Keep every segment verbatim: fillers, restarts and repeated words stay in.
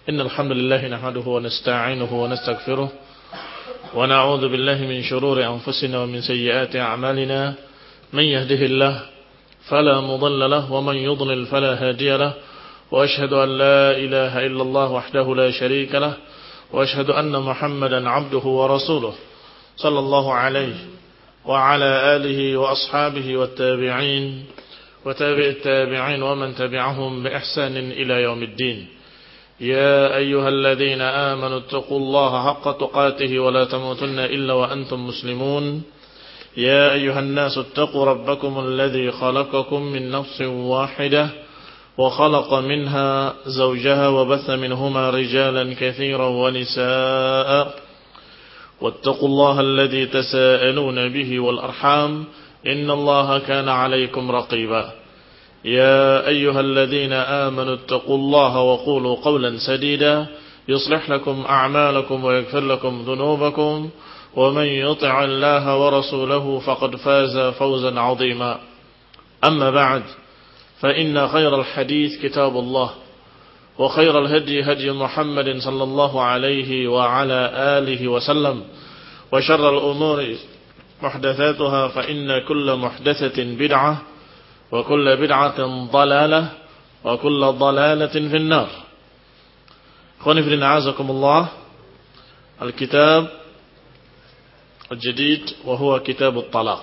إن الحمد لله نحمده ونستعينه ونستغفره ونعوذ بالله من شرور أنفسنا ومن سيئات أعمالنا من يهده الله فلا مضل له ومن يضلل فلا هادي له وأشهد أن لا إله إلا الله وحده لا شريك له وأشهد أن محمدا عبده ورسوله صلى الله عليه وعلى آله وأصحابه والتابعين وتابع التابعين ومن تبعهم بإحسان إلى يوم الدين. يا أيها الذين آمنوا اتقوا الله حق تقاته ولا تموتن إلا وأنتم مسلمون. يا أيها الناس اتقوا ربكم الذي خلقكم من نفس واحدة وخلق منها زوجها وبث منهما رجالا كثيرا ونساء واتقوا الله الذي تساءلون به والأرحام إن الله كان عليكم رقيبا. يا أيها الذين آمنوا اتقوا الله وقولوا قولا سديدا يصلح لكم أعمالكم ويغفر لكم ذنوبكم ومن يطع الله ورسوله فقد فاز فوزا عظيما. أما بعد فإن خير الحديث كتاب الله وخير الهدي هدي محمد صلى الله عليه وعلى آله وسلم وشر الأمور محدثاتها فإن كل محدثة بدعة وكل بدعة ضلالة وكل ضلالة في النار. أخواني في الدين أعزكم الله. الكتاب الجديد وهو كتاب الطلاق.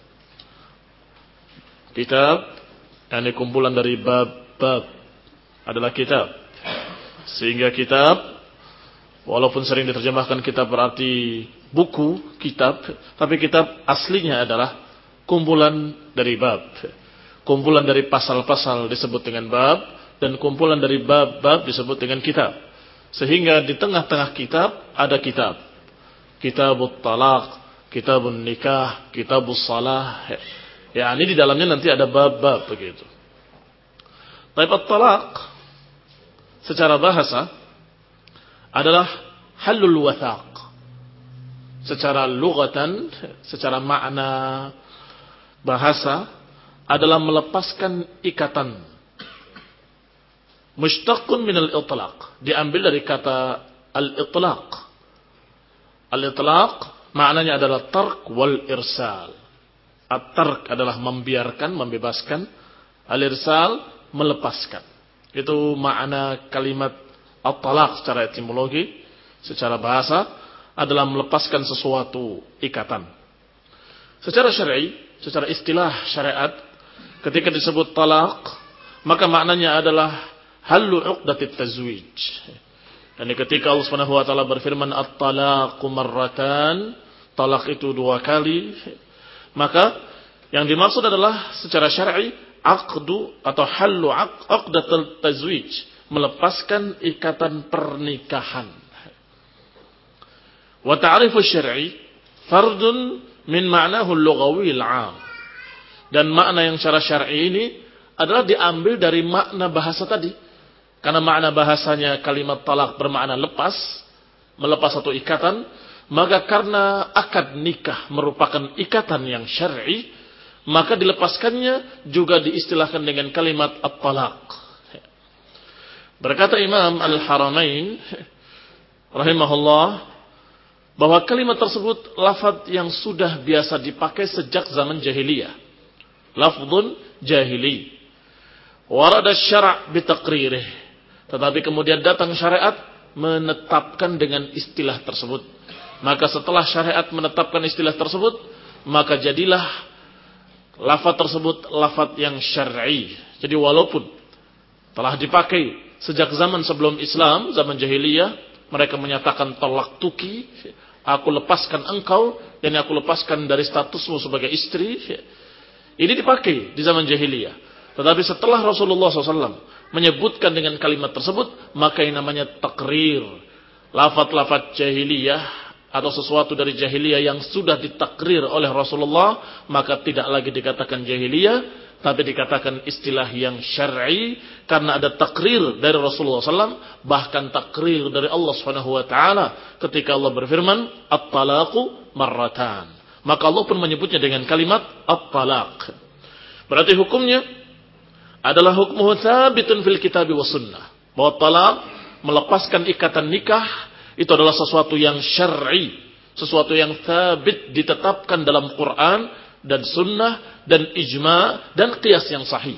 Kitab yang kumpulan dari bab-bab adalah kitab. Sehingga kitab walaupun sering diterjemahkan kitab berarti buku, kitab, tapi kitab aslinya adalah kumpulan dari bab. Kumpulan dari pasal-pasal disebut dengan bab dan kumpulan dari bab-bab disebut dengan kitab. Sehingga di tengah-tengah kitab ada kitab. Kitabut talaq, kitabun nikah, kitabus salah. Ya, ini di dalamnya nanti ada bab-bab begitu. Tapi at-talaq secara bahasa adalah halul wathaq. Secara lughatan, secara makna bahasa adalah melepaskan ikatan. Mushtaqun min al-itlaq, diambil dari kata al-itlaq. Al-itlaq maknanya adalah tark wal irsal. At-tark adalah membiarkan, membebaskan. Al-irsal melepaskan. Itu makna kalimat at-talaq secara etimologi, secara bahasa adalah melepaskan sesuatu ikatan. Secara syar'i, secara istilah syariat, ketika disebut talaq, maka maknanya adalah halu 'uqdatit tazwij. Dan ketika Allah Subhanahu wa taala berfirman at-talaqu marratan, talak itu dua kali, maka yang dimaksud adalah secara syar'i aqdu atau halu 'uqdatul tazwij, melepaskan ikatan pernikahan. Wa ta'rifu syar'i fardun min ma'nahu al-lughawi al-'am. Dan makna yang secara syar'i ini adalah diambil dari makna bahasa tadi. Karena makna bahasanya kalimat talak bermakna lepas, melepas satu ikatan, maka karena akad nikah merupakan ikatan yang syar'i, maka dilepaskannya juga diistilahkan dengan kalimat at-talaq. Berkata Imam Al-Haramain rahimahullah bahwa kalimat tersebut lafaz yang sudah biasa dipakai sejak zaman jahiliyah. Lafzun jahili. Warada syara' bitaqririh. Tetapi kemudian datang syariat menetapkan dengan istilah tersebut. Maka setelah syariat menetapkan istilah tersebut, maka jadilah lafaz tersebut lafaz yang syar'i. Jadi walaupun telah dipakai sejak zaman sebelum Islam, zaman jahiliyah, mereka menyatakan tolak tuki, aku lepaskan engkau dan aku lepaskan dari statusmu sebagai istri. Ini dipakai di zaman jahiliyah. Tetapi setelah Rasulullah shallallahu alaihi wasallam menyebutkan dengan kalimat tersebut, maka yang namanya takrir, lafaz-lafaz jahiliyah atau sesuatu dari jahiliyah yang sudah ditakrir oleh Rasulullah, maka tidak lagi dikatakan jahiliyah, tapi dikatakan istilah yang syar'i karena ada takrir dari Rasulullah shallallahu alaihi wasallam, bahkan takrir dari Allah Subhanahu wa taala ketika Allah berfirman at-talaqu marratan. Maka Allah pun menyebutnya dengan kalimat at-talaq. Berarti hukumnya adalah hukmuhu thabitun fil kitab wa sunnah. Bahwa talaq melepaskan ikatan nikah itu adalah sesuatu yang syar'i, sesuatu yang sabit ditetapkan dalam Quran dan sunnah dan ijma dan qiyas yang sahih.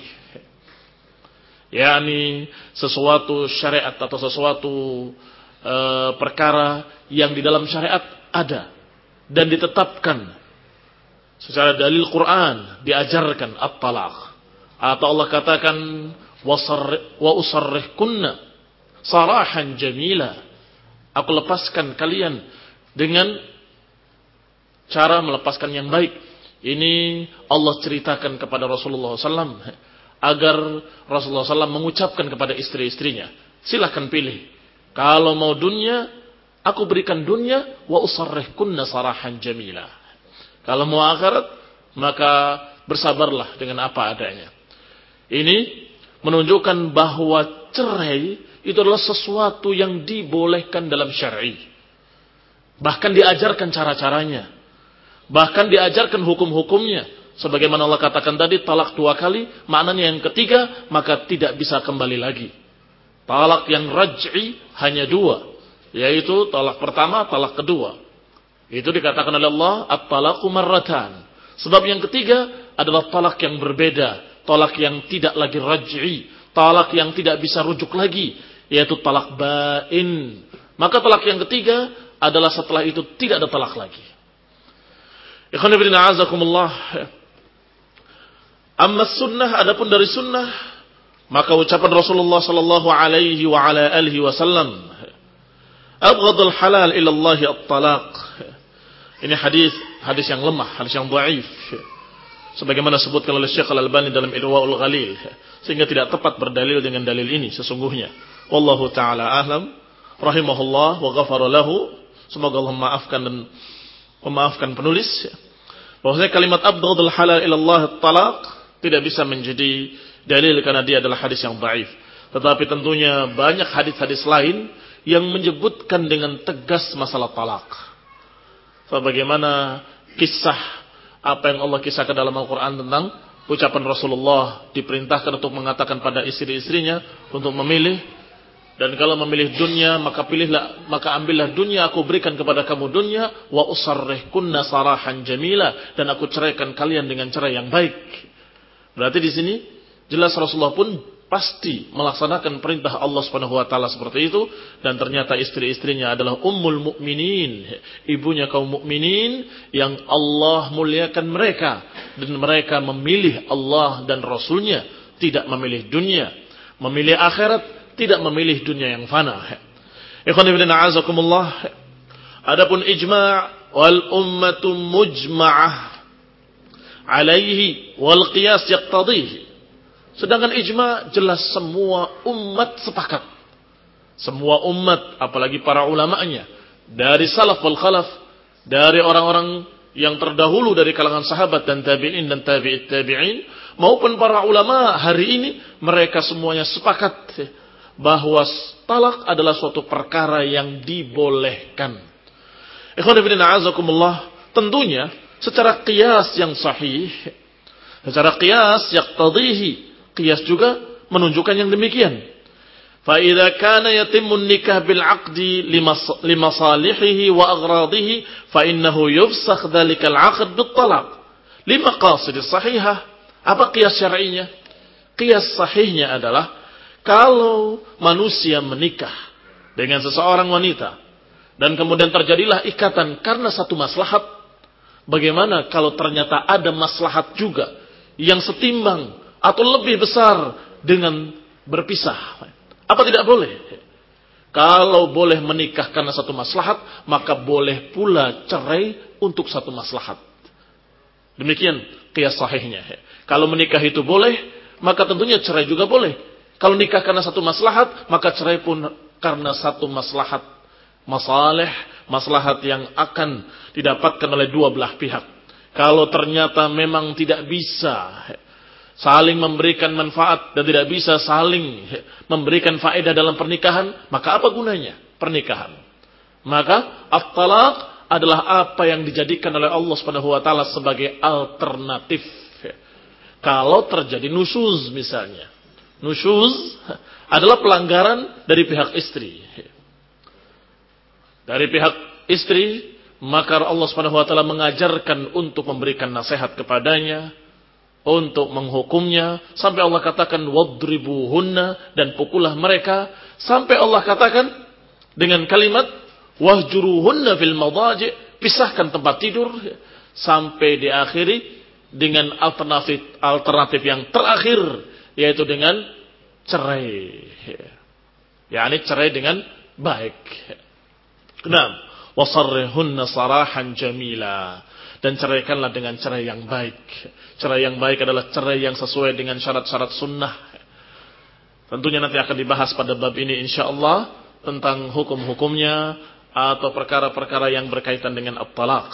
yakni sesuatu syariat atau sesuatu e, perkara yang di dalam syariat ada dan ditetapkan secara dalil Quran, diajarkan at-talaq. Atau Allah katakan wa usarrihkunna sarahan jamila. Aku lepaskan kalian dengan cara melepaskan yang baik. Ini Allah ceritakan kepada Rasulullah sallallahu alaihi wasallam agar Rasulullah sallallahu alaihi wasallam mengucapkan kepada istri-istrinya, silakan pilih. Kalau mau dunia, aku berikan dunia, wa usarrihkunna sarahan jamila. Kalau mau akhirat, maka bersabarlah dengan apa adanya. Ini menunjukkan bahwa cerai itu adalah sesuatu yang dibolehkan dalam syar'i. Bahkan diajarkan cara-caranya. Bahkan diajarkan hukum-hukumnya. Sebagaimana Allah katakan tadi, talak dua kali, maknanya yang ketiga, maka tidak bisa kembali lagi. Talak yang raj'i hanya dua. Yaitu talak pertama, talak kedua. Itu dikatakan oleh Allah, at-talaqu marratan. Sebab yang ketiga adalah talak yang berbeda. Talak yang tidak lagi raj'i. Talak yang tidak bisa rujuk lagi. Yaitu talak bain. Maka talak yang ketiga adalah setelah itu tidak ada talak lagi. Ikhwan fillah a'azakumullah. Amma sunnah, adapun dari sunnah, maka ucapan Rasulullah sallallahu alaihi wa ala alihi wasallam, abghadul halal ila Allah at-talaq. Ini hadis hadis yang lemah, hadis yang dhaif. Sebagaimana disebutkan oleh Syekh Al-Albani dalam Irwaul Ghalil, sehingga tidak tepat berdalil dengan dalil ini sesungguhnya. Wallahu taala a'lam, rahimahullah wa ghafara lahu. Semoga Allah memaafkan dan memaafkan penulis. Bahwasanya kalimat abghadul halal ila Allah at-talaq tidak bisa menjadi dalil karena dia adalah hadis yang dhaif. Tetapi tentunya banyak hadis-hadis lain yang menyebutkan dengan tegas masalah talak. Sebagaimana kisah apa yang Allah kisahkan dalam Al-Quran tentang ucapan Rasulullah diperintahkan untuk mengatakan pada istri-istrinya untuk memilih, dan kalau memilih dunia maka pilihlah, maka ambillah dunia, aku berikan kepada kamu dunia, wa usarrihkunna sarahan jamila, dan aku ceraikan kalian dengan cerai yang baik. Berarti di sini jelas Rasulullah pun pasti melaksanakan perintah Allah Subhanahu wa taala seperti itu, dan ternyata istri-istrinya adalah ummul mukminin, ibunya kaum mukminin yang Allah muliakan mereka, dan mereka memilih Allah dan Rasulnya, tidak memilih dunia, memilih akhirat, tidak memilih dunia yang fana. Ikhwan fillah a'azakumullah. Adapun ijma' wal ummatu mujma'ah alaihi wal qiyas yaqtadhihi. Sedangkan ijma' jelas semua umat sepakat. Semua umat, apalagi para ulama'nya, dari salaf wal khalaf, dari orang-orang yang terdahulu dari kalangan sahabat dan tabi'in dan tabi'it tabi'in, maupun para ulama hari ini, mereka semuanya sepakat bahwa talak adalah suatu perkara yang dibolehkan. Ikhwan fillah a'azakumullah, tentunya secara qiyas yang sahih, secara qiyas yaqtadhihi, qiyas juga menunjukkan yang demikian. Fa idza kana yatimmu nikah bil 'aqdi limasalihihi wa aghradihi fa innahu yufsakh dzalikal 'aqd bit talaq limaqasid sahihah. Apa qiyas syar'inya? Qiyas sahihnya adalah kalau manusia menikah dengan seseorang wanita dan kemudian terjadilah ikatan karena satu maslahat, bagaimana kalau ternyata ada maslahat juga yang setimbang atau lebih besar dengan berpisah? Apa tidak boleh? Kalau boleh menikah karena satu maslahat, maka boleh pula cerai untuk satu maslahat. Demikian qiyas sahihnya. Kalau menikah itu boleh, maka tentunya cerai juga boleh. Kalau nikah karena satu maslahat, maka cerai pun karena satu maslahat. Masalih, maslahat yang akan didapatkan oleh dua belah pihak. Kalau ternyata memang tidak bisa saling memberikan manfaat dan tidak bisa saling memberikan faedah dalam pernikahan, maka apa gunanya pernikahan? Maka at-talaq adalah apa yang dijadikan oleh Allah Subhanahu wa taala sebagai alternatif. Kalau terjadi nusyuz misalnya. Nusyuz adalah pelanggaran dari pihak istri. Dari pihak istri, maka Allah Subhanahu wa taala mengajarkan untuk memberikan nasihat kepadanya, untuk menghukumnya, sampai Allah katakan wadribuhunna, dan pukullah mereka, sampai Allah katakan dengan kalimat wahjuruhunna fil madaji', pisahkan tempat tidur, sampai diakhiri dengan alternatif alternatif yang terakhir, yaitu dengan cerai. yakni cerai dengan baik. Kenapa? Wasarrihunna sarahan jamila, dan ceraikanlah dengan cerai yang baik. Cerai yang baik adalah cerai yang sesuai dengan syarat-syarat sunnah. Tentunya nanti akan dibahas pada bab ini insyaallah tentang hukum-hukumnya atau perkara-perkara yang berkaitan dengan at-talaq.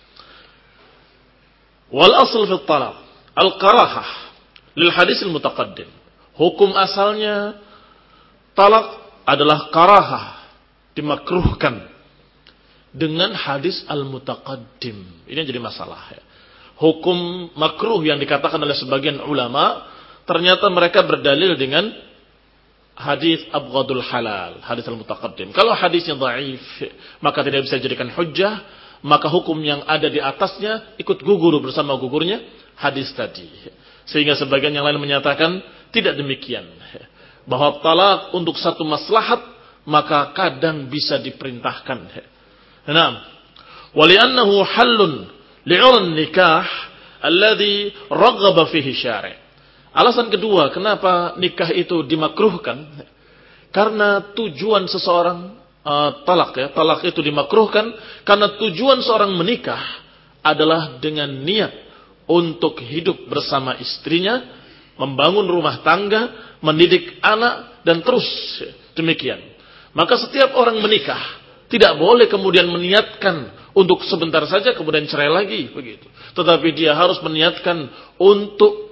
Wal asl fi at-talaq al-karahah lil hadis al-mutaqaddim. Hukum asalnya talak adalah karahah, dimakruhkan dengan hadis al-mutaqaddim. Ini yang jadi masalah ya. Hukum makruh yang dikatakan oleh sebagian ulama, ternyata mereka berdalil dengan hadis abghadul halal, hadis al-mutaqaddim. Kalau hadisnya dhaif, maka tidak bisa dijadikan hujjah, maka hukum yang ada di atasnya ikut gugur bersama gugurnya hadis tadi. Sehingga sebagian yang lain menyatakan tidak demikian, bahwa talak untuk satu maslahat maka kadang bisa diperintahkan. Naam. Wali'annahu halun li'uran nikah alladhi raghaba fihi syari'. Alasan kedua kenapa nikah itu dimakruhkan, karena tujuan seseorang uh, talak ya, talak itu dimakruhkan karena tujuan seorang menikah adalah dengan niat untuk hidup bersama istrinya, membangun rumah tangga, mendidik anak, dan terus demikian. Maka setiap orang menikah tidak boleh kemudian meniatkan untuk sebentar saja kemudian cerai lagi begitu. Tetapi dia harus meniatkan untuk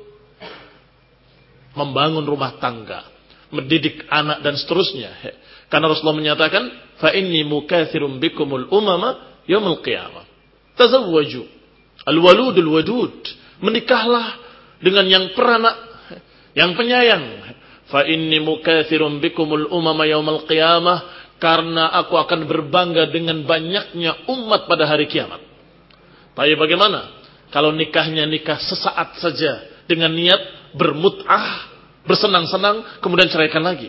membangun rumah tangga, mendidik anak, dan seterusnya. Karena Rasulullah menyatakan, fa inni mukatsirum bikumul umama yaumil qiyamah. Tazawwaju al-waludul wadud. Menikahlah dengan yang peranak, yang penyayang. Fa inni mukatsirum bikumul umama yaumil qiyamah. Karena aku akan berbangga dengan banyaknya umat pada hari kiamat. Tapi bagaimana kalau nikahnya nikah sesaat saja dengan niat bermut'ah, bersenang-senang, kemudian ceraikan lagi?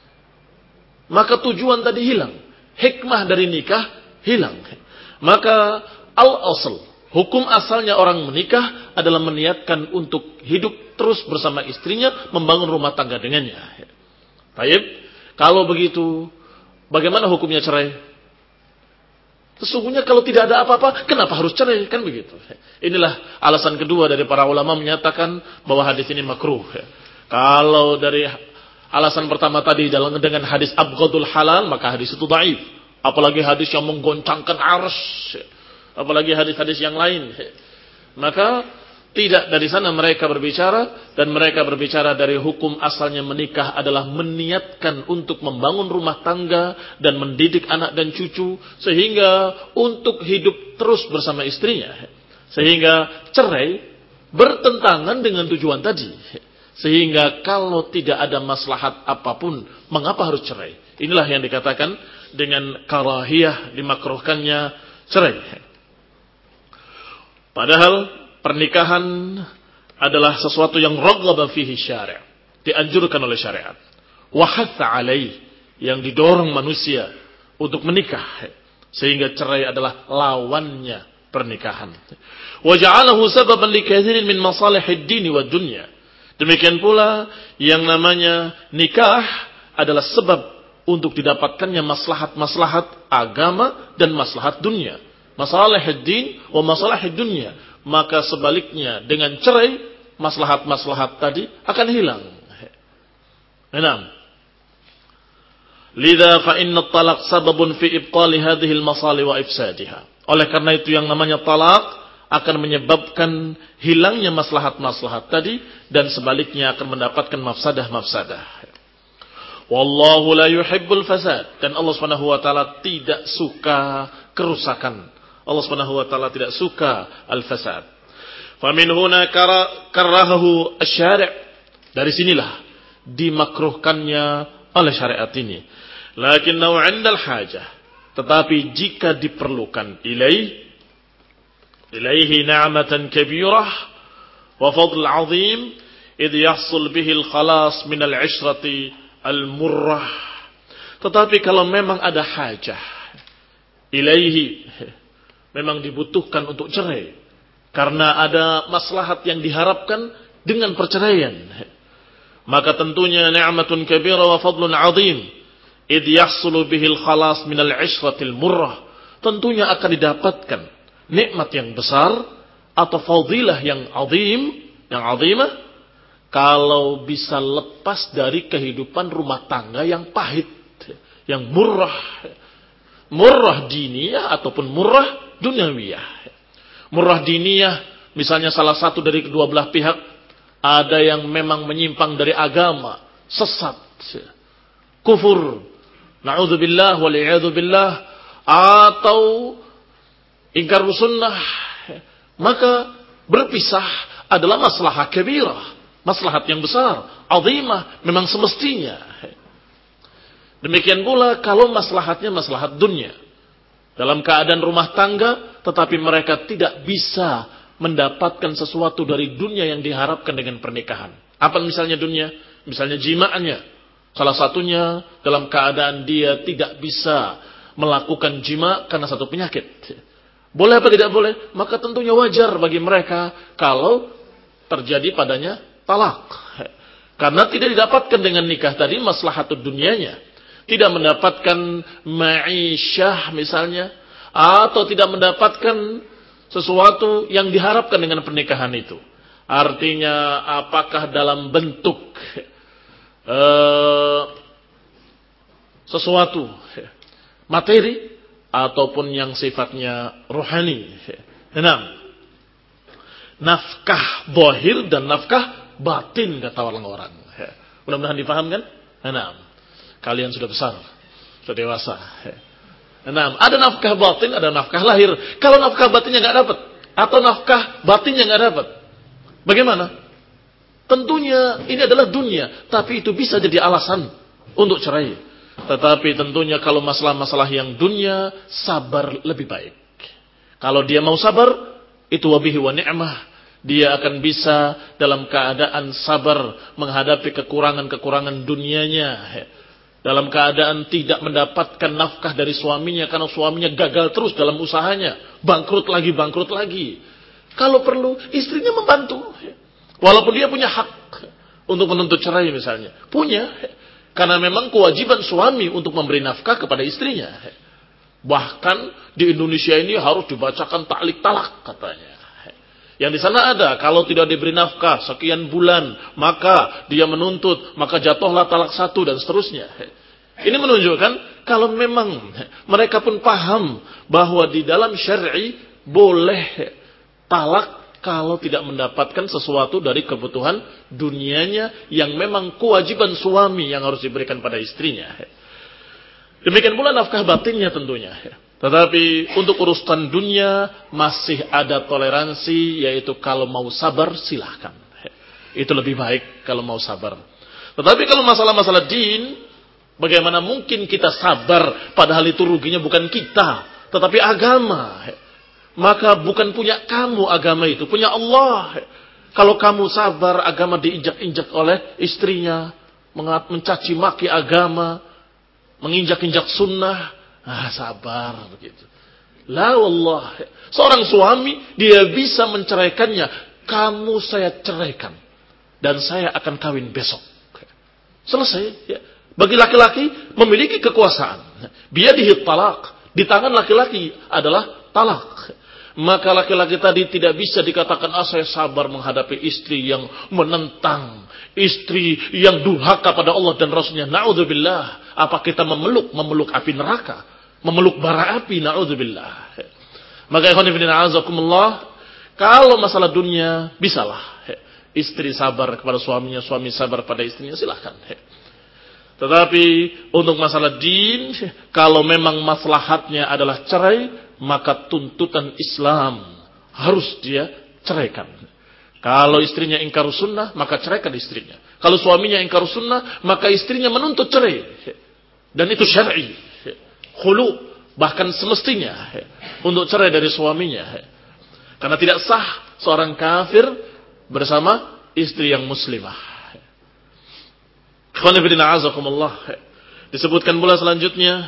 Maka tujuan tadi hilang, hikmah dari nikah hilang. Maka al-asl, hukum asalnya orang menikah adalah meniatkan untuk hidup terus bersama istrinya, membangun rumah tangga dengannya. Baik, kalau begitu bagaimana hukumnya cerai? Sesungguhnya kalau tidak ada apa-apa, kenapa harus cerai? Kan begitu. Inilah alasan kedua dari para ulama menyatakan bahwa hadis ini makruh. Kalau dari alasan pertama tadi dengan hadis abghadul halal, maka hadis itu dhaif. Apalagi hadis yang menggoncangkan arsy, apalagi hadis-hadis yang lain. Maka tidak dari sana mereka berbicara, dan mereka berbicara dari hukum asalnya menikah adalah meniatkan untuk membangun rumah tangga dan mendidik anak dan cucu, sehingga untuk hidup terus bersama istrinya. Sehingga cerai bertentangan dengan tujuan tadi. Sehingga kalau tidak ada maslahat apapun, mengapa harus cerai? Inilah yang dikatakan dengan karahiyah, dimakruhkannya cerai. Padahal pernikahan adalah sesuatu yang raghaba fihi syari', dianjurkan oleh syariat. Wa hatha alaih, yang didorong manusia untuk menikah, sehingga cerai adalah lawannya pernikahan. Wa ja'alahu sababan li katsirin min masalihid din wad dunya. Demikian pula yang namanya nikah adalah sebab untuk didapatkannya maslahat-maslahat agama dan maslahat dunia. Masalihid din wa masalihid dunya. Maka sebaliknya dengan cerai, maslahat-maslahat tadi akan hilang. Enam. Lidza fa inna at-talaq sababun fi ibtali hadhihi al-masalih wa ifsadiha. Oleh karena itu yang namanya talak akan menyebabkan hilangnya maslahat-maslahat tadi, dan sebaliknya akan mendapatkan mafsadah-mafsadah. Wallahu la yuhibbul fasad, dan Allah Subhanahu wa taala tidak suka kerusakan. Allah Subhanahu wa taala tidak suka al-fasad. Fa min huna karahahu asy-syari'. Dari sinilah dimakruhkannya oleh syariat ini. Lakinnahu 'indal hajah, tetapi jika diperlukan ilaih ilaihi ni'matan kabirah wa fadl 'azim idh yahsul bihi al-khalas min al-'ishrati al-murrah. Tetapi kalau memang ada hajah ilaihi, memang dibutuhkan untuk cerai karena ada maslahat yang diharapkan dengan perceraian, maka tentunya ni'matun kabira wa fadlun 'azim idh yahsulu bihil khalas minal 'ishratil murrah, tentunya akan didapatkan nikmat yang besar atau fadilah yang 'azim, yang 'azimah, kalau bisa lepas dari kehidupan rumah tangga yang pahit, yang murrah, murrah diniyah ataupun murrah dunyawiyah. Murrah diniyah, misalnya salah satu dari kedua belah pihak ada yang memang menyimpang dari agama, sesat, kufur, na'udzubillah wal'iyadzubillah, atau ingkar sunnah, maka berpisah adalah maslahat kabirah, maslahat yang besar, azimah, memang semestinya. Demikian pula kalau maslahatnya maslahat dunia, dalam keadaan rumah tangga, tetapi mereka tidak bisa mendapatkan sesuatu dari dunia yang diharapkan dengan pernikahan. Apa misalnya dunia? Misalnya jima'nya. Salah satunya dalam keadaan dia tidak bisa melakukan jima' karena satu penyakit. Boleh apa tidak boleh? Maka tentunya wajar bagi mereka kalau terjadi padanya talak. Karena tidak didapatkan dengan nikah tadi maslahatud dunianya. Tidak mendapatkan ma'isyah misalnya, atau tidak mendapatkan sesuatu yang diharapkan dengan pernikahan itu. Artinya apakah dalam bentuk uh, sesuatu materi ataupun yang sifatnya rohani. Enam, nafkah zahir dan nafkah batin, kata orang-orang. Mudah-mudahan dipahamkan. Enam, kalian sudah besar, sudah dewasa. Enam, ada nafkah batin, ada nafkah lahir. Kalau nafkah batinnya nggak dapat, atau nafkah batinnya nggak dapat, bagaimana? Tentunya ini adalah dunia, tapi itu bisa jadi alasan untuk cerai. Tetapi tentunya kalau masalah-masalah yang dunia, sabar lebih baik. Kalau dia mau sabar, itu wabihi wa ni'mah. Dia akan bisa dalam keadaan sabar menghadapi kekurangan-kekurangan dunianya. Dalam keadaan tidak mendapatkan nafkah dari suaminya karena suaminya gagal terus dalam usahanya, bangkrut lagi, bangkrut lagi. Kalau perlu, istrinya membantu. Walaupun dia punya hak untuk menuntut cerai misalnya. Punya. Karena memang kewajiban suami untuk memberi nafkah kepada istrinya. Bahkan di Indonesia ini harus dibacakan taklik talak katanya. Yang di sana ada, kalau tidak diberi nafkah sekian bulan, maka dia menuntut, maka jatuhlah talak satu dan seterusnya. Ini menunjukkan kalau memang mereka pun paham bahwa di dalam syar'i boleh talak kalau tidak mendapatkan sesuatu dari kebutuhan dunianya yang memang kewajiban suami yang harus diberikan pada istrinya. Demikian pula nafkah batinnya tentunya. Tetapi untuk urusan dunia masih ada toleransi, yaitu kalau mau sabar silahkan. Itu lebih baik kalau mau sabar. Tetapi kalau masalah-masalah din, bagaimana mungkin kita sabar padahal itu ruginya bukan kita, tetapi agama. Maka bukan punya kamu agama itu, punya Allah. Kalau kamu sabar agama diinjak-injak oleh istrinya, mencaci maki agama, menginjak-injak sunnah, ah, sabar begitu. La wallah, seorang suami dia bisa menceraikannya. Kamu saya ceraikan dan saya akan kawin besok. Selesai. Ya. Bagi laki-laki memiliki kekuasaan. Biyadihi talak, di tangan laki-laki adalah talak. Maka laki-laki tadi tidak bisa dikatakan ah saya sabar menghadapi istri yang menentang, istri yang durhaka pada Allah dan Rasulnya. Na'udzubillah. Apa kita memeluk memeluk api neraka, memeluk bara api? Na'udzubillah. Maka ikhwan fillah azakumullah, kalau masalah dunia bisalah istri sabar kepada suaminya, suami sabar pada istrinya, silahkan. Tetapi untuk masalah din, kalau memang maslahatnya adalah cerai, maka tuntutan Islam harus dia ceraikan. Kalau istrinya ingkar sunnah, maka ceraikan istrinya. Kalau suaminya ingkar sunnah, maka istrinya menuntut cerai. Dan itu syar'i. Khulu, bahkan semestinya untuk cerai dari suaminya. Karena tidak sah seorang kafir bersama istri yang muslimah. Khonifidina azakumullah. Disebutkan pula selanjutnya,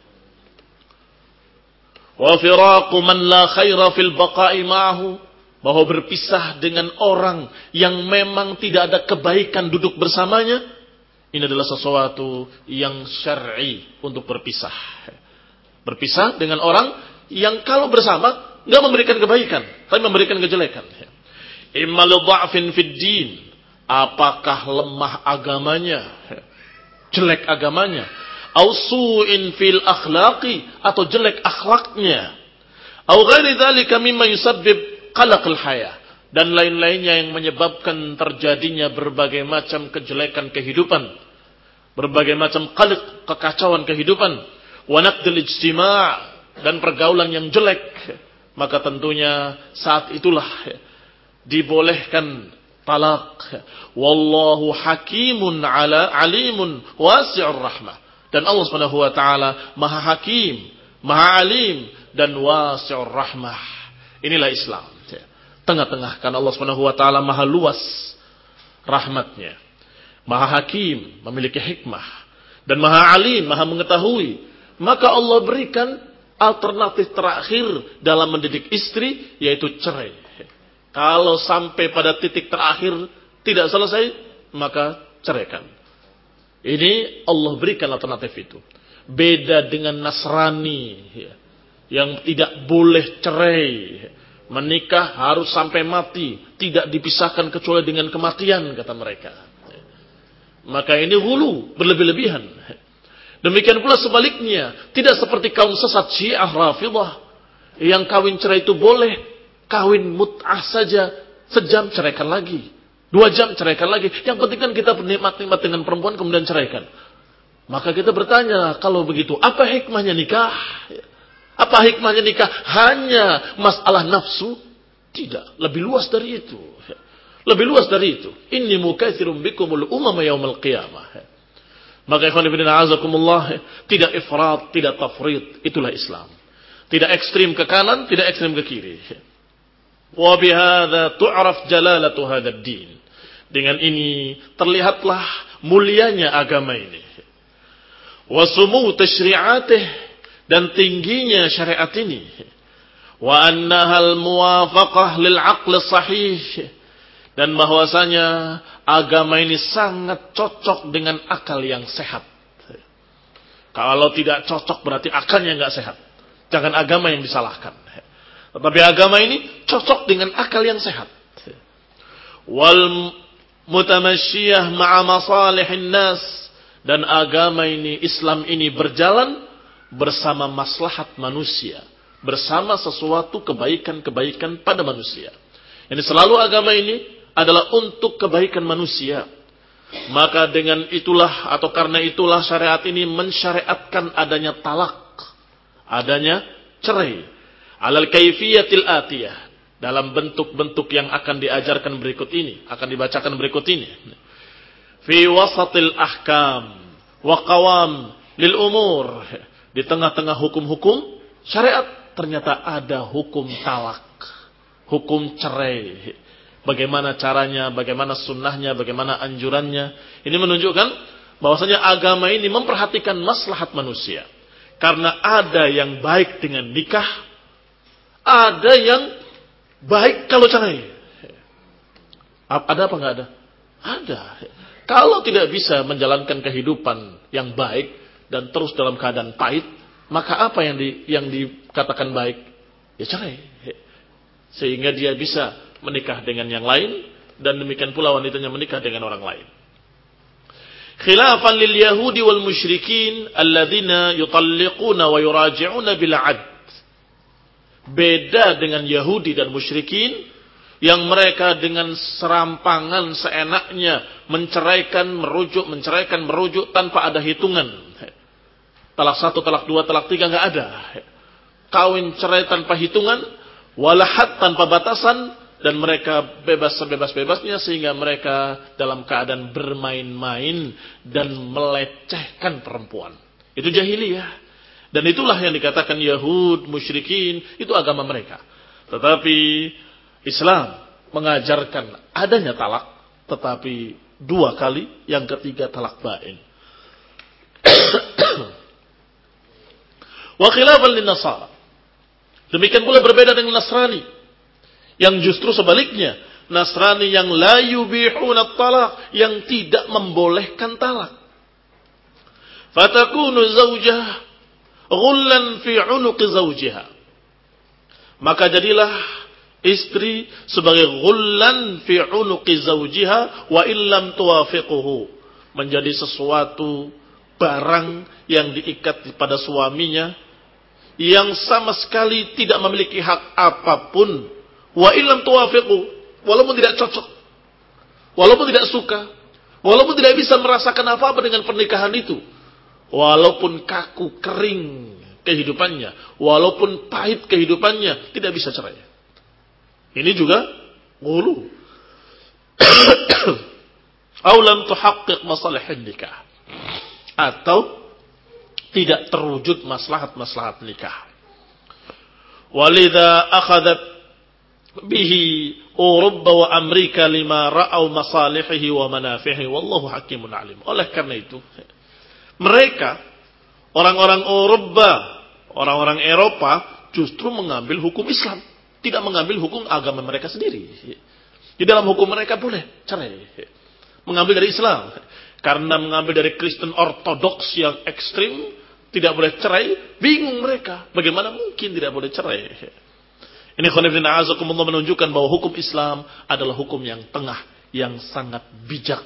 wa firaqu man la khaira fil baqa'i ma'ahu, bahwa berpisah dengan orang yang memang tidak ada kebaikan duduk bersamanya, ini adalah sesuatu yang syar'i untuk berpisah. Berpisah dengan orang yang kalau bersama enggak memberikan kebaikan, tapi memberikan kejelekan. Imma li dha'fin fid din, apakah lemah agamanya, jelek agamanya, au su'in fil akhlaqi, atau jelek akhlaknya, au ghairi dzalika mimma yusabbib qalaqul haya, dan lain-lainnya yang menyebabkan terjadinya berbagai macam kejelekan kehidupan, berbagai macam qalaq, kekacauan kehidupan, wa naqdul ijtima', dan pergaulan yang jelek, maka tentunya saat itulah dibolehkan talak. Wallahu hakimun ala alimun wasi'ur rahmah, dan Allah Subhanahu wa taala Maha Hakim, Maha Alim, dan wasi'ur rahmah. Inilah Islam. Tengah-tengah, karena Allah Subhanahu wa taala maha luas rahmatnya, maha hakim, memiliki hikmah, dan maha alim, maha mengetahui. Maka Allah berikan alternatif terakhir dalam mendidik istri, yaitu cerai. Kalau sampai pada titik terakhir tidak selesai, maka ceraikan. Ini Allah berikan alternatif itu. Beda dengan Nasrani yang tidak boleh cerai. Menikah harus sampai mati, tidak dipisahkan kecuali dengan kematian, kata mereka. Maka ini hulu, berlebih-lebihan. Demikian pula sebaliknya, tidak seperti kaum sesat Syiah Rafidhah yang kawin cerai itu boleh, kawin mut'ah saja, sejam ceraikan lagi, dua jam ceraikan lagi. Yang penting kan kita bernikmat-nikmat dengan perempuan kemudian ceraikan. Maka kita bertanya, kalau begitu apa hikmahnya nikah? Apa hikmahnya nikah? Hanya masalah nafsu? Tidak. Lebih luas dari itu. Lebih luas dari itu. Inni mukatsirum bikumul umama yaumil qiyamah. Maka ikhwan fillah azakumullah, tidak ifrat, tidak tafrid. Itulah Islam. Tidak ekstrim ke kanan, tidak ekstrim ke kiri. Wa bihadza tu'raf jalalatu hadzal din. Dengan ini terlihatlah mulianya agama ini. Wa sumu tasyri'atih, dan tingginya syariat ini. Wa annahal muwafaqah lil aql sahih, dan bahwasanya agama ini sangat cocok dengan akal yang sehat. Kalau tidak cocok berarti akalnya enggak sehat. Jangan agama yang disalahkan. Tetapi agama ini cocok dengan akal yang sehat. Wal mutamasyiyah ma'a masalihin nas, dan agama ini, Islam ini berjalan bersama maslahat manusia, bersama sesuatu kebaikan-kebaikan pada manusia. Ini selalu agama ini adalah untuk kebaikan manusia. Maka dengan itulah atau karena itulah syariat ini mensyariatkan adanya talak, adanya cerai, alal kaifiyatil atiyah, dalam bentuk-bentuk yang akan diajarkan berikut ini, akan dibacakan berikut ini. Fi wasatil ahkam wa qawam lil umur, di tengah-tengah hukum-hukum syariat ternyata ada hukum talak, hukum cerai. Bagaimana caranya, bagaimana sunnahnya, bagaimana anjurannya. Ini menunjukkan bahwasanya agama ini memperhatikan maslahat manusia. Karena ada yang baik dengan nikah, ada yang baik kalau cerai. Ada apa enggak ada? Ada. Kalau tidak bisa menjalankan kehidupan yang baik dan terus dalam keadaan pahit, maka apa yang di, yang dikatakan baik? Ya cerai. Sehingga dia bisa menikah dengan yang lain, dan demikian pula wanitanya menikah dengan orang lain. Khilafan lil yahudi wal musyrikin alladzina yutalliquna wa yuraji'una bil 'ad. Beda dengan Yahudi dan musyrikin yang mereka dengan serampangan seenaknya menceraikan, merujuk, menceraikan, merujuk tanpa ada hitungan. Talak satu, talak dua, talak tiga enggak ada. Kawin cerai tanpa hitungan, walahat tanpa batasan, dan mereka bebas sebebas-bebasnya sehingga mereka dalam keadaan bermain-main dan melecehkan perempuan. Itu jahiliyah. Dan itulah yang dikatakan Yahud, musyrikin, itu agama mereka. Tetapi Islam mengajarkan adanya talak, tetapi dua kali, yang ketiga talak bain. Wa khilafan lin-Nasara. Demikian pula berbeda dengan Nasrani, yang justru sebaliknya, Nasrani yang la yubihuna talak, yang tidak membolehkan talak. Fatakunu zawjah ghullan fi unuqi zawjiha. Maka jadilah istri sebagai ghullan fi unuqi zawjiha wa illam tuwafiquhu, menjadi sesuatu barang yang diikat pada suaminya yang sama sekali tidak memiliki hak apapun. Wa illam tuwafiqu, walaupun tidak cocok, walaupun tidak suka, walaupun tidak bisa merasakan apa-apa dengan pernikahan itu, walaupun kaku kering kehidupannya, walaupun pahit kehidupannya, tidak bisa cerai. Ini juga ghulu. Aw lam tuhaqqiq masalihin nikah, atau tidak terwujud maslahat-maslahat nikah. Walidha akhadat bihi Eropa wa Amerika lima ra'au masalihihi wa manafihi wallahu hakimun alim. Oleh karena itu, mereka orang-orang Eropa, orang-orang Eropa justru mengambil hukum Islam, tidak mengambil hukum agama mereka sendiri. Di dalam hukum mereka boleh cerai, mengambil dari Islam. Karena mengambil dari Kristen ortodoks yang ekstrim, tidak boleh cerai, bingung mereka. Bagaimana mungkin tidak boleh cerai? Ini khonifina azakumullah menunjukkan bahwa hukum Islam adalah hukum yang tengah, yang sangat bijak.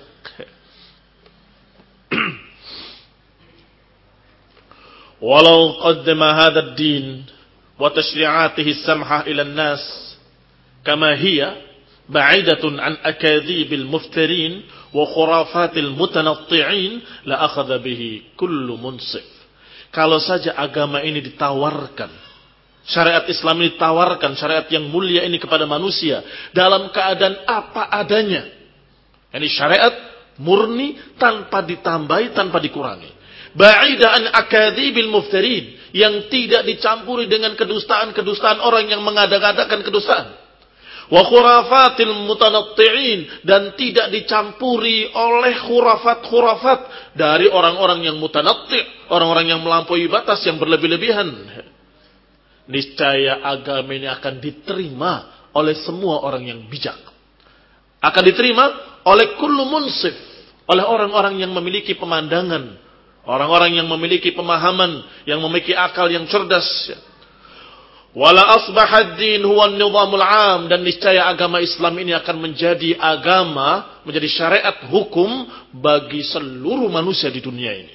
Walau qaddama hadha ad-din wa tashri'atihi as-samha ila an-nas kama hiya ba'idatun an akadhibil muftarin wa khurafatil mutanatti'in la akhadha bihi kullu munsif. Kalau saja agama ini ditawarkan, syariat Islam ini ditawarkan, syariat yang mulia ini kepada manusia dalam keadaan apa adanya. Ini syariat murni tanpa ditambahi, tanpa dikurangi. Ba'idan akadzibil muftarin, yang tidak dicampuri dengan kedustaan-kedustaan orang yang mengada-adakan kedustaan. Wa khurafatil mutanatti'in, dan tidak dicampuri oleh khurafat-khurafat dari orang-orang yang mutanatti', orang-orang yang melampaui batas, yang berlebih-lebihan. Niscaya agama ini akan diterima oleh semua orang yang bijak. Akan diterima oleh kullu munsif, oleh orang-orang yang memiliki pemandangan, orang-orang yang memiliki pemahaman, yang memiliki akal yang cerdas. Wala asbaha ad-din huwa an-nizamul 'am, dan niscaya agama Islam ini akan menjadi agama, menjadi syariat hukum bagi seluruh manusia di dunia ini.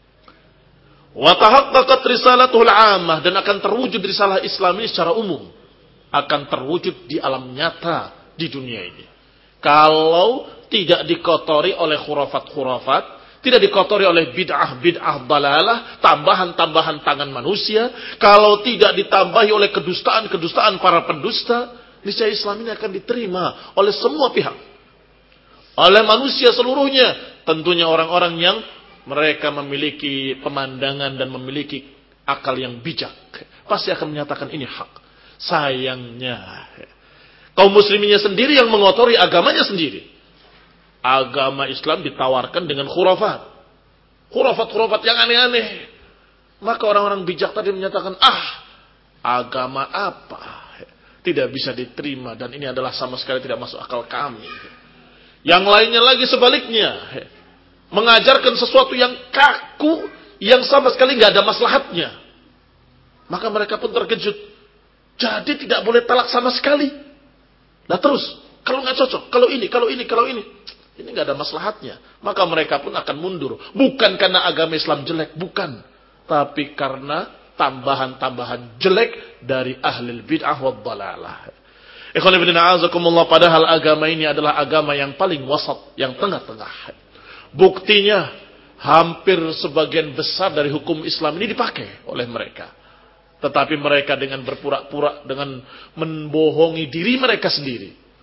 Wa tahaqqaqat risalatuhul 'ammah, dan akan terwujud risalah Islam ini secara umum, akan terwujud di alam nyata di dunia ini. Kalau tidak dikotori oleh khurafat-khurafat, tidak dikotori oleh bid'ah-bid'ah dalalah, tambahan-tambahan tangan manusia, kalau tidak ditambahi oleh kedustaan-kedustaan para pendusta, niscaya Islam ini akan diterima oleh semua pihak, oleh manusia seluruhnya. Tentunya orang-orang yang mereka memiliki pemandangan dan memiliki akal yang bijak, pasti akan menyatakan ini hak. Sayangnya, kaum musliminnya sendiri yang mengotori agamanya sendiri. Agama Islam ditawarkan dengan khurafat. Khurafat-khurafat yang aneh-aneh. Maka orang-orang bijak tadi menyatakan, ah, agama apa? Tidak bisa diterima, dan ini adalah sama sekali tidak masuk akal kami. Yang lainnya lagi sebaliknya, mengajarkan sesuatu yang kaku, yang sama sekali nggak ada maslahatnya. Maka mereka pun terkejut. Jadi tidak boleh talak sama sekali. Nah terus, kalau nggak cocok, kalau ini, kalau ini, kalau ini, ini nggak ada maslahatnya. Maka mereka pun akan mundur. Bukan karena agama Islam jelek, bukan. Tapi karena tambahan-tambahan jelek dari ahlul bid'ah wad dhalalah. Ikhwan fillah a'azakumullah, padahal agama ini adalah agama yang paling wasat, yang tengah-tengah. Buktinya, hampir sebagian besar dari hukum Islam ini dipakai oleh mereka. Tetapi mereka dengan berpura-pura, dengan membohongi diri mereka sendiri,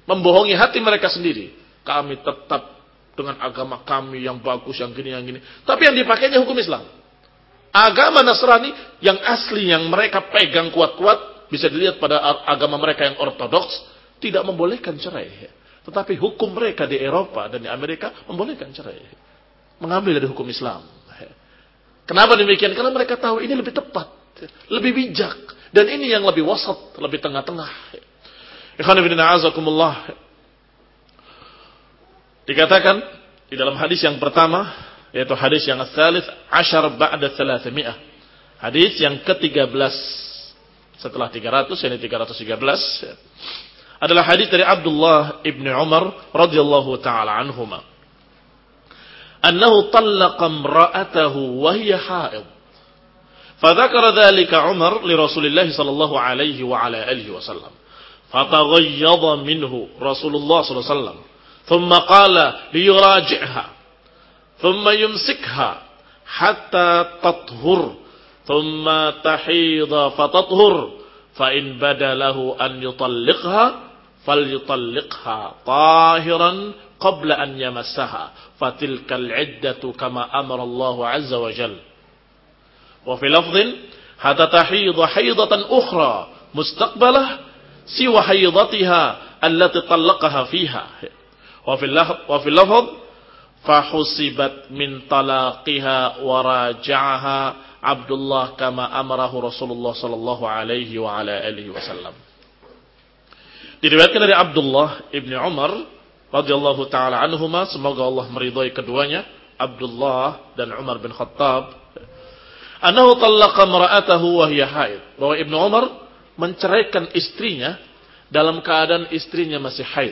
membohongi hati mereka sendiri. Kami tetap dengan agama kami yang bagus, yang gini, yang gini. Tapi yang dipakainya hukum Islam. Agama Nasrani yang asli, yang mereka pegang kuat-kuat, bisa dilihat pada agama mereka yang ortodoks, tidak membolehkan cerai. Tetapi hukum mereka di Eropa dan di Amerika membolehkan cerai. Mengambil dari hukum Islam. Kenapa demikian? Karena mereka tahu ini lebih tepat, lebih bijak. Dan ini yang lebih wasat, lebih tengah-tengah. Ikhwan fillah azakumullah. Dikatakan di dalam hadis yang pertama, yaitu hadis yang ats-tsalits asyar ba'da thalathami'ah. Hadis yang ke-tiga belas setelah tiga ratus, yakni tiga ratus tiga belas, adalah hadis dari Abdullah ibn Umar radhiyallahu taala anhuma. Annahu tallaqa imra'atahu wa hiya haid. Fadzakara dzalika Umar li Rasulillah sallallahu alaihi wa ala alihi wasallam. Fataghayyadha minhu Rasulullah sallallahu alaihi wasallam. ثم قال ليراجعها ثم يمسكها حتى تطهر ثم تحيض فتطهر فإن بدا له أن يطلقها فليطلقها طاهرا قبل أن يمسها فتلك العدة كما أمر الله عز وجل وفي لفظ حتى تحيض حيضة أخرى مستقبلة سوى حيضتها التي طلقها فيها وفي اللفظ فحسبت من طلاقها وراجعها عبد الله كما أمره رسول الله صلى الله عليه وعلى آله وسلم. Diriwayatkan dari Abdullah ibn Umar radhiyallahu taala anhuma, semoga Allah meridhai keduanya, Abdullah dan Umar bin Khattab, annahu talaqa imra'atahu wa hiya haid, bahwa Ibnu Umar menceraikan istrinya dalam keadaan istrinya masih haid.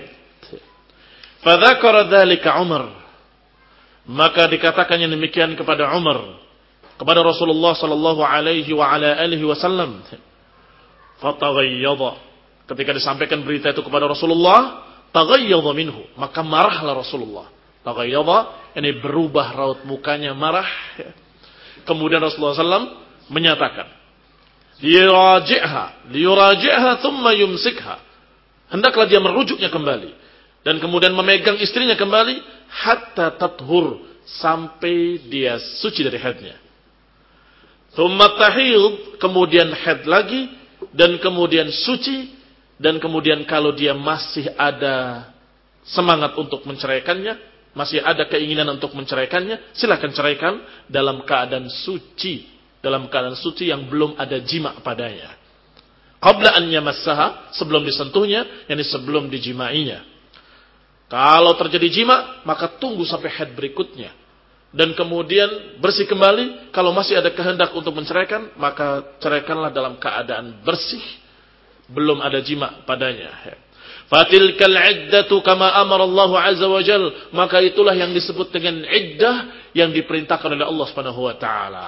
Fadzakara dzalika Umar, maka dikatakannya demikian kepada Umar, kepada Rasulullah sallallahu alaihi wa ala alihi wasallam. Fataghayyadha, ketika disampaikan berita itu kepada Rasulullah, taghayyadha minhu, maka marahlah Rasulullah. Taghayyadha, ini berubah raut mukanya, marah. Kemudian Rasulullah sallallahu alaihi wasallam menyatakan, liyuraji'ha, liyuraji'ha thumma yumsikha, hendaklah dia merujuknya kembali dan kemudian memegang istrinya kembali hatta tathur, sampai dia suci dari haidnya. Thumma tahid, kemudian haid lagi dan kemudian suci, dan kemudian kalau dia masih ada semangat untuk menceraikannya, masih ada keinginan untuk menceraikannya, silakan ceraikan dalam keadaan suci, dalam keadaan suci yang belum ada jima padanya. Qabla an yamassaha, sebelum disentuhnya, yakni sebelum dijimainya. Kalau terjadi jima, maka tunggu sampai haid berikutnya. Dan kemudian bersih kembali. Kalau masih ada kehendak untuk menceraikan, maka ceraikanlah dalam keadaan bersih, belum ada jima padanya. Fatilkal iddatu kama amara Allah azza wa jal, maka itulah yang disebut dengan iddah yang diperintahkan oleh Allah Subhanahu wa taala.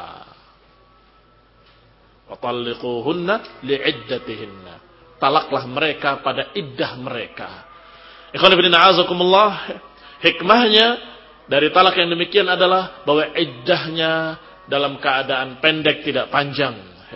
Wa talliquhunna li'iddatihinna, talaklah mereka pada iddah mereka. Ikhwan fillah a'azakumullah, hikmahnya dari talak yang demikian adalah bahwa iddahnya dalam keadaan pendek, tidak panjang.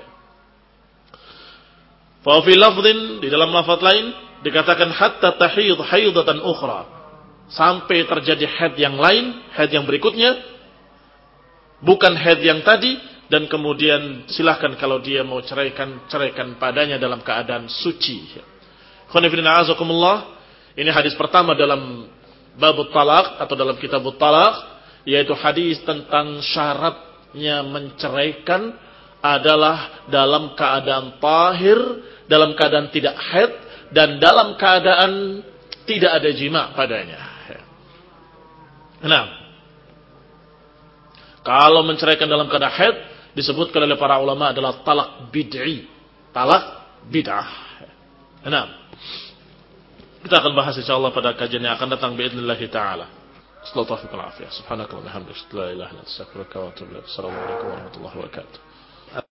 Fa fi lafdhin, di dalam lafaz lain dikatakan hatta tahid haidatan ukhra, sampai terjadi haid yang lain, haid yang berikutnya, bukan haid yang tadi, dan kemudian silahkan kalau dia mau ceraikan, ceraikan padanya dalam keadaan suci. Ikhwan fillah a'azakumullah, ini hadis pertama dalam babut talak atau dalam kitabut talak, yaitu hadis tentang syaratnya menceraikan adalah dalam keadaan tahir, dalam keadaan tidak haid, dan dalam keadaan tidak ada jima padanya. Nah, kalau menceraikan dalam keadaan haid disebutkan oleh para ulama adalah talak bid'i, talak bid'ah. Nah, kita akan bahas insyaallah pada kajian yang akan datang biidznillah taala. Sallallahu alaihi wa sallam. Subhanakallahumma wa bihamdika, la ilaha illa anta, astaghfiruka wa atubu ilaik. Assalamualaikum warahmatullahi wabarakatuh.